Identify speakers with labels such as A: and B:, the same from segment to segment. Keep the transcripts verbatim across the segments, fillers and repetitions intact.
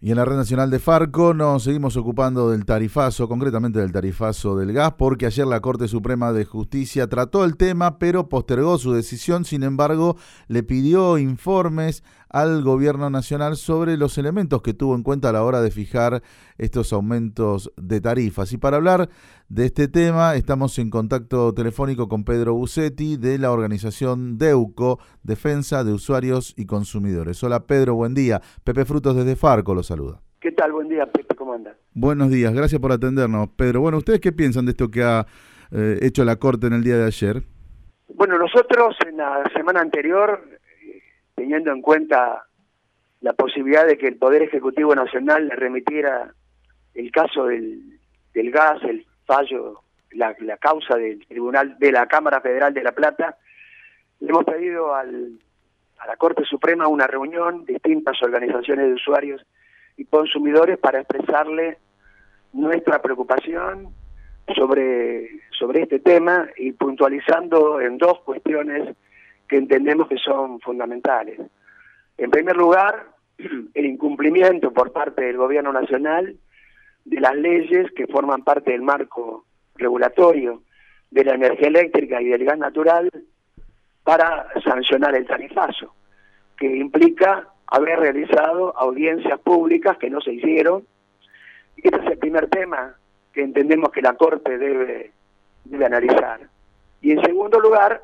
A: Y en la red nacional de Farco nos seguimos ocupando del tarifazo, concretamente del tarifazo del gas, porque ayer la Corte Suprema de Justicia trató el tema, pero postergó su decisión. Sin embargo, le pidió informes al gobierno nacional sobre los elementos que tuvo en cuenta a la hora de fijar estos aumentos de tarifas. Y para hablar de este tema, estamos en contacto telefónico con Pedro Busetti de la organización DEUCO, Defensa de Usuarios y Consumidores. Hola Pedro, buen día. Pepe Frutos desde Farco lo saluda.
B: ¿Qué tal? Buen día, Pepe, ¿cómo anda?
A: Buenos días, gracias por atendernos. Pedro, bueno, ¿ustedes qué piensan de esto que ha eh, hecho la Corte en el día de ayer?
B: Bueno, nosotros en la semana anterior, teniendo en cuenta la posibilidad de que el Poder Ejecutivo Nacional le remitiera el caso del, del gas, el fallo, la, la causa del Tribunal de la Cámara Federal de La Plata, le hemos pedido al, a la Corte Suprema una reunión de distintas organizaciones de usuarios y consumidores para expresarle nuestra preocupación sobre, sobre este tema y puntualizando en dos cuestiones que entendemos que son fundamentales. En primer lugar, el incumplimiento por parte del Gobierno Nacional de las leyes que forman parte del marco regulatorio de la energía eléctrica y del gas natural para sancionar el tarifazo, que implica haber realizado audiencias públicas que no se hicieron. Y este es el primer tema que entendemos que la Corte debe, debe analizar. Y en segundo lugar,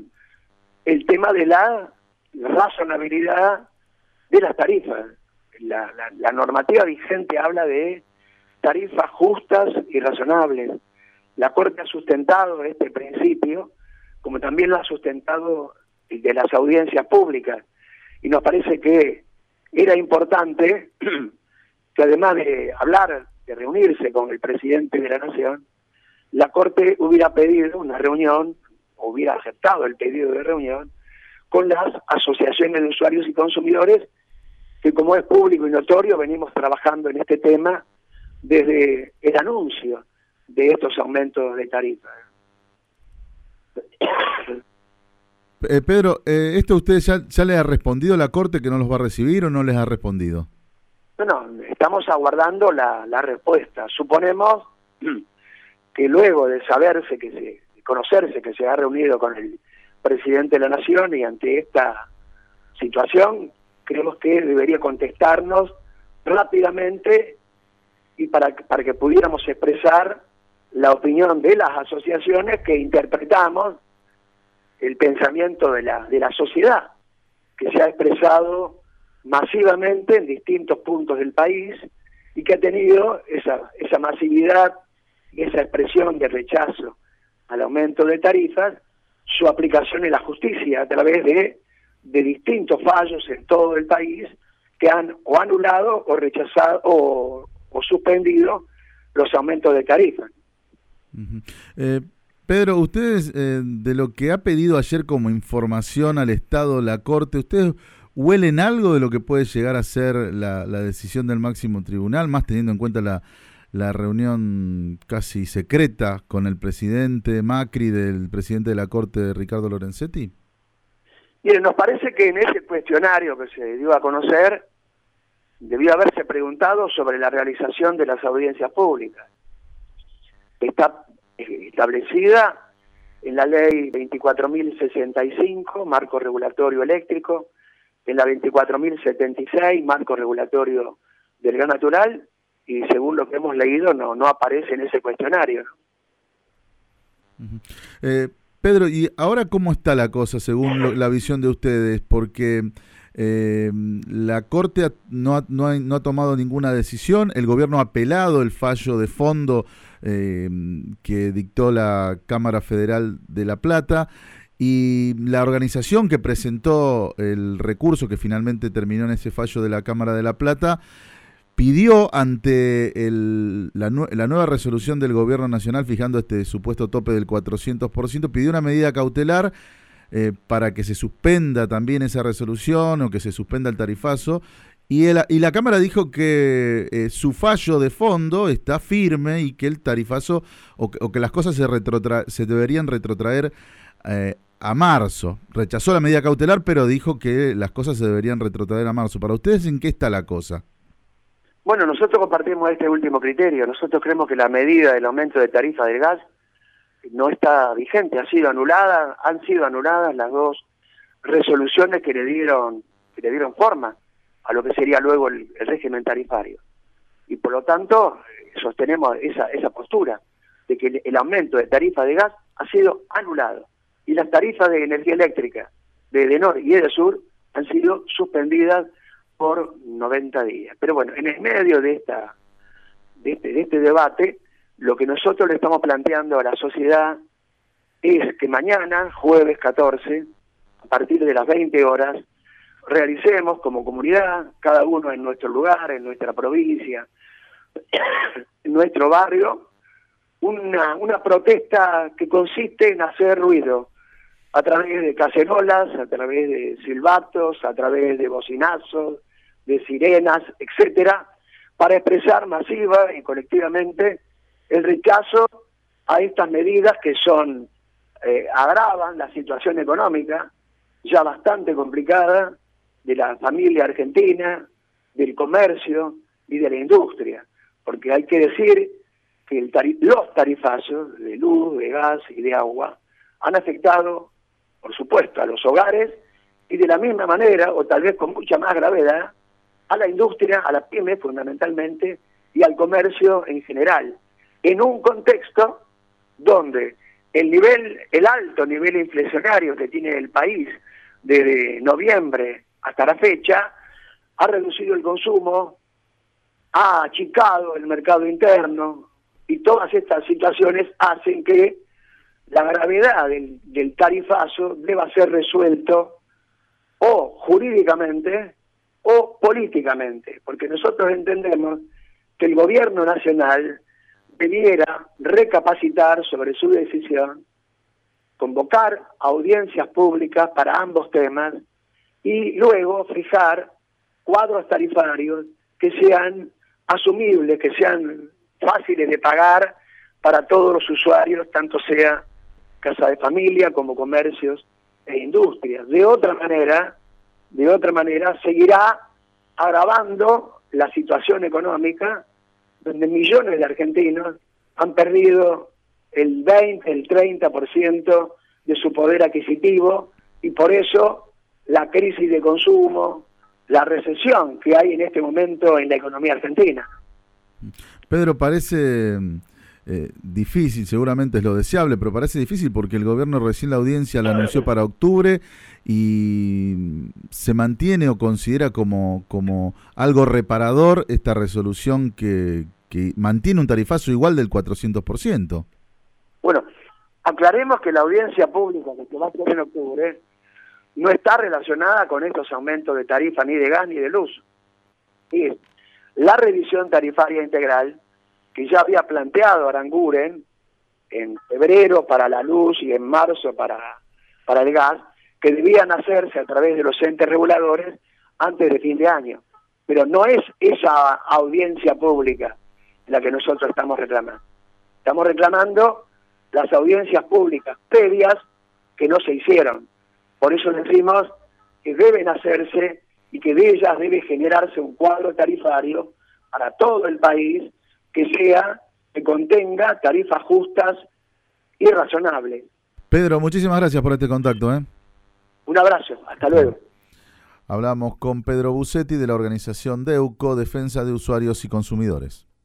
B: el tema de la razonabilidad de las tarifas. La, la, la normativa vigente habla de tarifas justas y razonables. La Corte ha sustentado este principio, como también lo ha sustentado de las audiencias públicas. Y nos parece que era importante que además de hablar, de reunirse con el presidente de la Nación, la Corte hubiera pedido una reunión, hubiera aceptado el pedido de reunión, con las asociaciones de usuarios y consumidores, que como es público y notorio, venimos trabajando en este tema desde el anuncio de estos aumentos de tarifas.
A: Eh, Pedro, eh, ¿esto usted ya, ya le ha respondido a la Corte que no los va a recibir o no les ha respondido?
B: No, no, estamos aguardando la, la respuesta. Suponemos que luego de saberse, que se, de conocerse que se ha reunido con el presidente de la Nación y ante esta situación, creemos que debería contestarnos rápidamente y para, para que pudiéramos expresar la opinión de las asociaciones que interpretamos el pensamiento de la, de la sociedad, que se ha expresado masivamente en distintos puntos del país y que ha tenido esa, esa masividad y esa expresión de rechazo al aumento de tarifas, su aplicación en la justicia a través de, de distintos fallos en todo el país que han o anulado o rechazado o, o suspendido los aumentos de tarifas.
A: Uh-huh. eh, Pedro, ustedes, eh, de lo que ha pedido ayer como información al Estado la Corte, ¿ustedes huelen algo de lo que puede llegar a ser la, la decisión del máximo tribunal, más teniendo en cuenta la, la reunión casi secreta con el presidente Macri, del presidente de la Corte, Ricardo Lorenzetti?
B: Miren, nos parece que en ese cuestionario que se dio a conocer, debió haberse preguntado sobre la realización de las audiencias públicas. Está establecida en la ley veinticuatro mil sesenta y cinco, marco regulatorio eléctrico, en la veinticuatro mil setenta y seis, marco regulatorio del gas natural, y según lo que hemos leído no, no aparece en ese cuestionario, ¿no?
A: Uh-huh. eh, Pedro, ¿y ahora cómo está la cosa según lo, la visión de ustedes? Porque eh, la Corte ha, no, ha, no, ha, no ha tomado ninguna decisión, el gobierno ha apelado el fallo de fondo eh, que dictó la Cámara Federal de La Plata, y la organización que presentó el recurso que finalmente terminó en ese fallo de la Cámara de La Plata pidió ante el, la, la nueva resolución del Gobierno Nacional fijando este supuesto tope del cuatrocientos por ciento, pidió una medida cautelar eh, para que se suspenda también esa resolución o que se suspenda el tarifazo, y, el, y la Cámara dijo que eh, su fallo de fondo está firme y que el tarifazo o, o que las cosas se, retrotra, se deberían retrotraer eh, a marzo. Rechazó la medida cautelar, pero dijo que las cosas se deberían retrotraer a marzo. ¿Para ustedes en qué está la cosa?
B: Bueno, nosotros compartimos este último criterio. Nosotros creemos que la medida del aumento de tarifa del gas no está vigente, ha sido anulada, han sido anuladas las dos resoluciones que le dieron, que le dieron forma a lo que sería luego el, el régimen tarifario. Y por lo tanto, sostenemos esa, esa postura de que el, el aumento de tarifa de gas ha sido anulado. Y las tarifas de energía eléctrica de Edenor y Edesur han sido suspendidas por noventa días. Pero bueno, en el medio de esta de este, de este debate, lo que nosotros le estamos planteando a la sociedad es que mañana, jueves catorce, a partir de las veinte horas, realicemos como comunidad, cada uno en nuestro lugar, en nuestra provincia, en nuestro barrio, una, una protesta que consiste en hacer ruido a través de cacerolas, a través de silbatos, a través de bocinazos, de sirenas, etcétera, para expresar masiva y colectivamente el rechazo a estas medidas que son eh, agravan la situación económica ya bastante complicada de la familia argentina, del comercio y de la industria, porque hay que decir que el tari- los tarifazos de luz, de gas y de agua han afectado, por supuesto, a los hogares y de la misma manera, o tal vez con mucha más gravedad, a la industria, a la pyme fundamentalmente, y al comercio en general, en un contexto donde el nivel, el alto nivel inflacionario que tiene el país desde noviembre hasta la fecha, ha reducido el consumo, ha achicado el mercado interno, y todas estas situaciones hacen que la gravedad del, del tarifazo deba ser resuelto o jurídicamente o políticamente, porque nosotros entendemos que el gobierno nacional debiera recapacitar sobre su decisión, convocar audiencias públicas para ambos temas y luego fijar cuadros tarifarios que sean asumibles, que sean fáciles de pagar para todos los usuarios, tanto sea casa de familia como comercios e industrias. De otra manera, de otra manera seguirá agravando la situación económica, donde millones de argentinos han perdido el veinte, el treinta por ciento de su poder adquisitivo, y por eso la crisis de consumo, la recesión que hay en este momento en la economía argentina.
A: Pedro, parece eh, difícil, seguramente es lo deseable, pero parece difícil porque el gobierno recién la audiencia la anunció para octubre y se mantiene o considera como, como algo reparador esta resolución que, que mantiene un tarifazo igual del cuatrocientos por ciento.
B: Bueno, aclaremos que la audiencia pública que se va a hacer en octubre no está relacionada con estos aumentos de tarifa ni de gas ni de luz. Es la revisión tarifaria integral que ya había planteado Aranguren en febrero para la luz y en marzo para, para el gas, que debían hacerse a través de los entes reguladores antes de fin de año. Pero no es esa audiencia pública la que nosotros estamos reclamando. Estamos reclamando las audiencias públicas previas que no se hicieron. Por eso decimos que deben hacerse y que de ellas debe generarse un cuadro tarifario para todo el país que sea, que contenga tarifas justas y razonables.
A: Pedro, muchísimas gracias por este contacto, ¿eh?
B: Un abrazo, hasta luego.
A: Hablamos con Pedro Busetti de la organización DEUCO, Defensa de Usuarios y Consumidores.